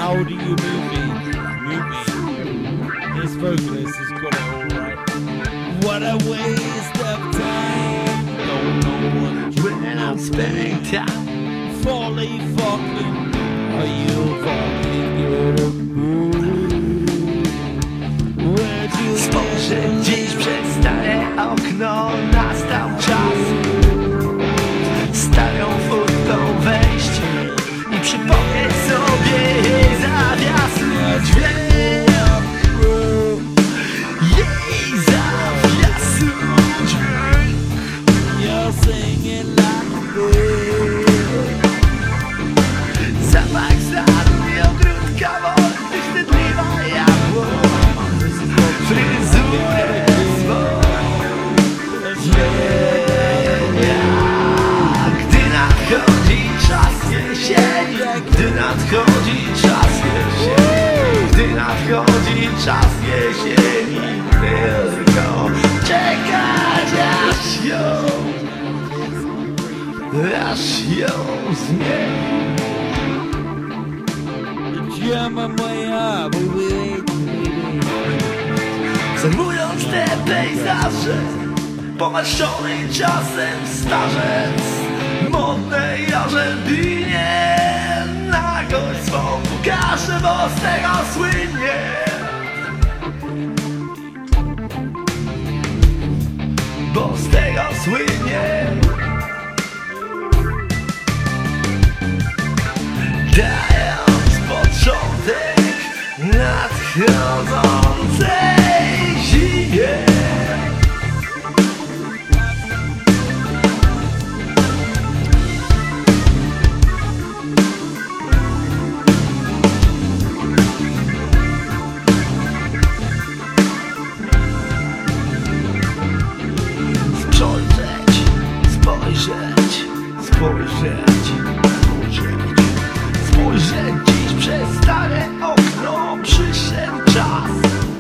How do you move me? Move me. This vocalist has got it all right. What a waste of time. Don't know what when I'm spending time. Folly fucking. Are you fucking good? Where'd you Spojrzę dziś przez stare okno, nastał czas starą furtką wejść i przypomnieć sobie jej zawiasny dźwięk. Jej zawiasny dźwięk. You're singing like a bird. Zapach sadni ogródka wolny, wstydliwa jabłon, fryzurę swą zmienia. Gdy nadchodzi czas jesieni, gdy nadchodzi czas jesieni, gdy nadchodzi czas jesieni, tylko czekać aż ją zmieni. Jamming way up, Obserwując te pejzaże, pomarszczony czasem starzec, modnej Argentynie, nagość swą pokażę, bo z tego słynie. Bo z tego słynie. Dając początek nadchodzącej zimie. Spojrzeć, spojrzeć, spojrzeć, spojrzeć, spojrzeć dziś przez stare okno, przyszedł czas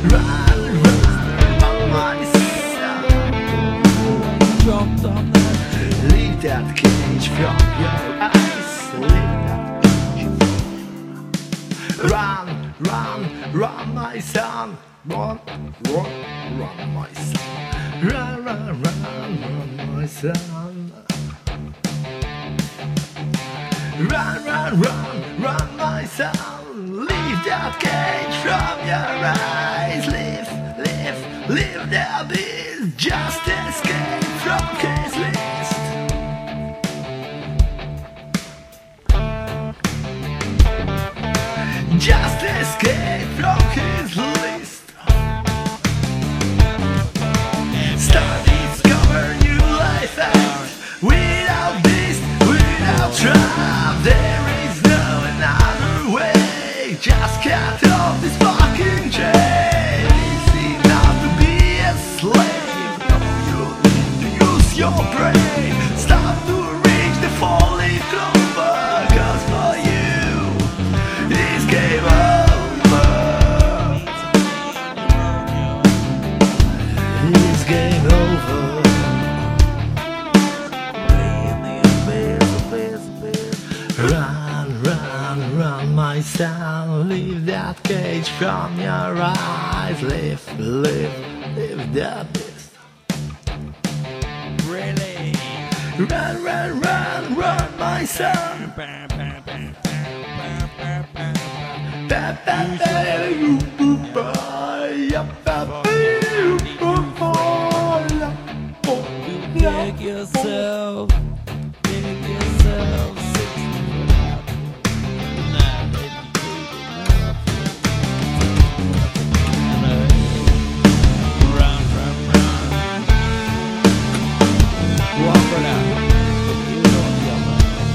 run, run, my son. Jumped on that. Leave that cage from your eyes. Leave that cage. Run, run, run, my son. Run, run, run, my son. Run, run, run, run, my son. Run, run, run, run, my son. Leave that cage from your eyes. Live, live, live the beast. Just escape from his list. Just escape from his list. Start discover new life and without beast, without trap, there is no another way. Just cut off this fucking chain. Easy not to be a slave. No, you need to use your brain. Stop to reach the falling clover. 'Cause for you, it's game over. It's game over. Run, run, run, my son. Leave that cage from your eyes. Live, live, live the beast. Really? Run, run, run, run, my son. Dig yourself 6 foot out. Nah, baby, run, run, run. Walk it out. You don't yell at me.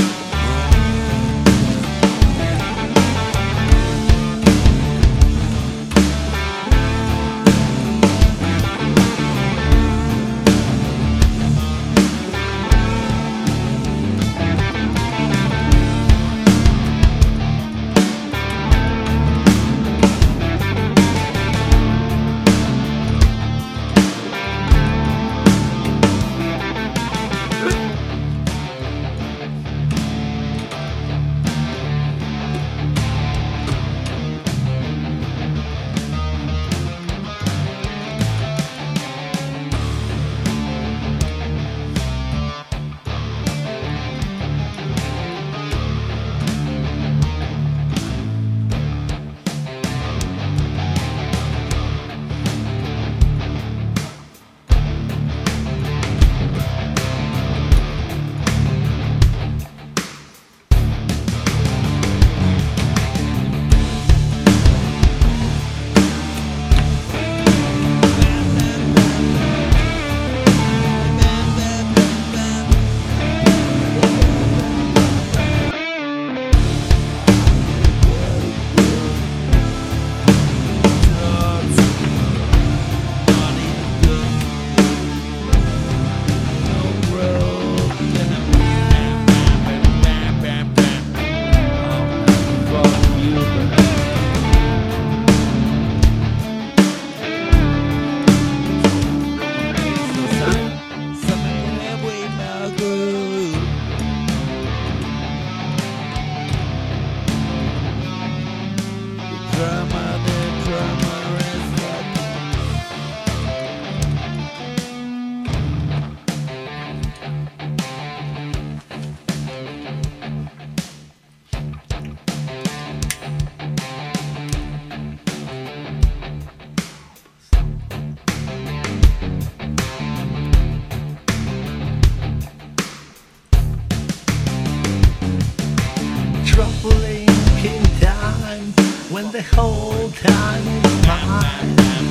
when the whole time is mine.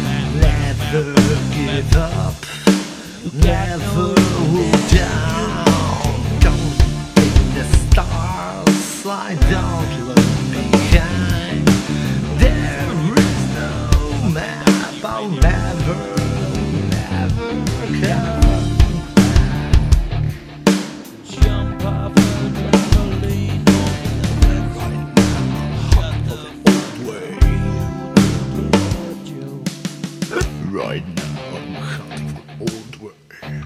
Never give up, never down. Don't take the stars, I don't look behind. There is no map, I'll never come back. Jump off a trampoline. Right now, I'm hot of the old way. Right now I'm hunting for old way.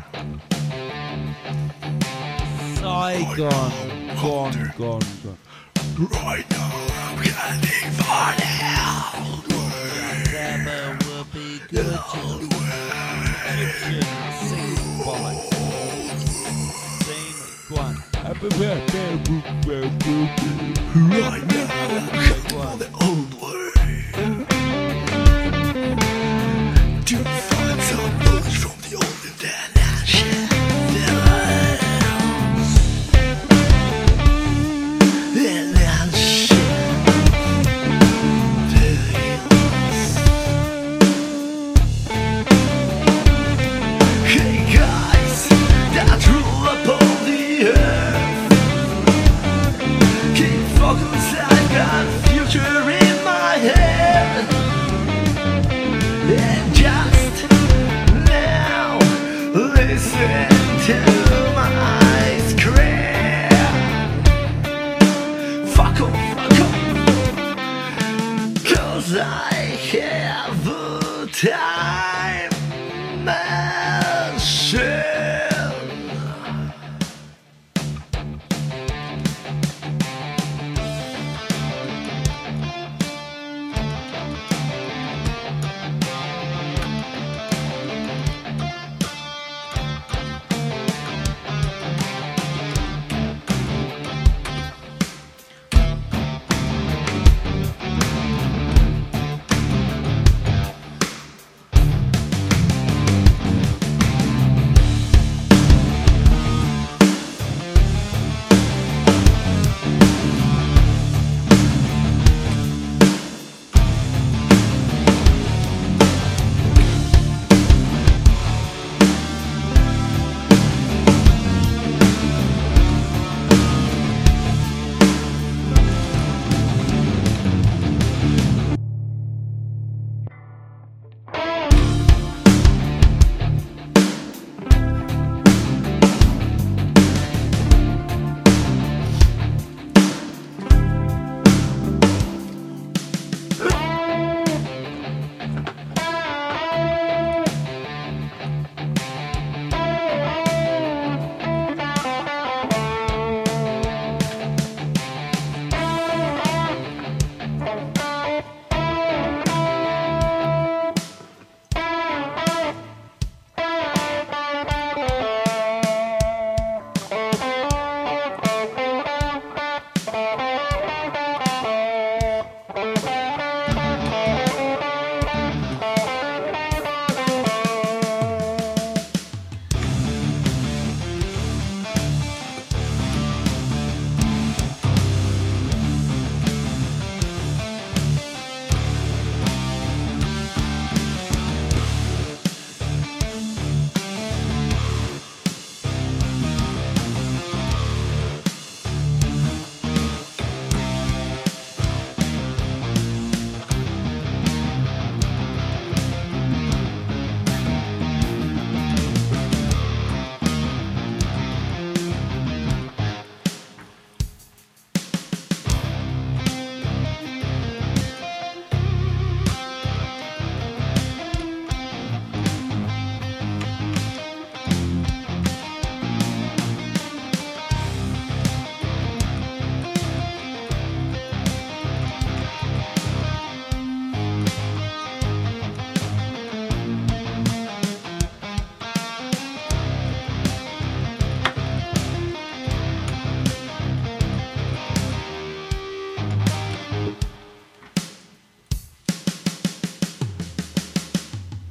Saigon. Gone. Right now I'm hunting for the old way. Never will be good to Egyptian same spot. Same one. Right now I'm hunting for the old way. To find some knowledge from the old and ancient times. And ancient times. Hey guys, that rule upon the earth. Keep focused, I've got future in my head. And just now, listen to my scream. Fuck off, 'cause I have the time.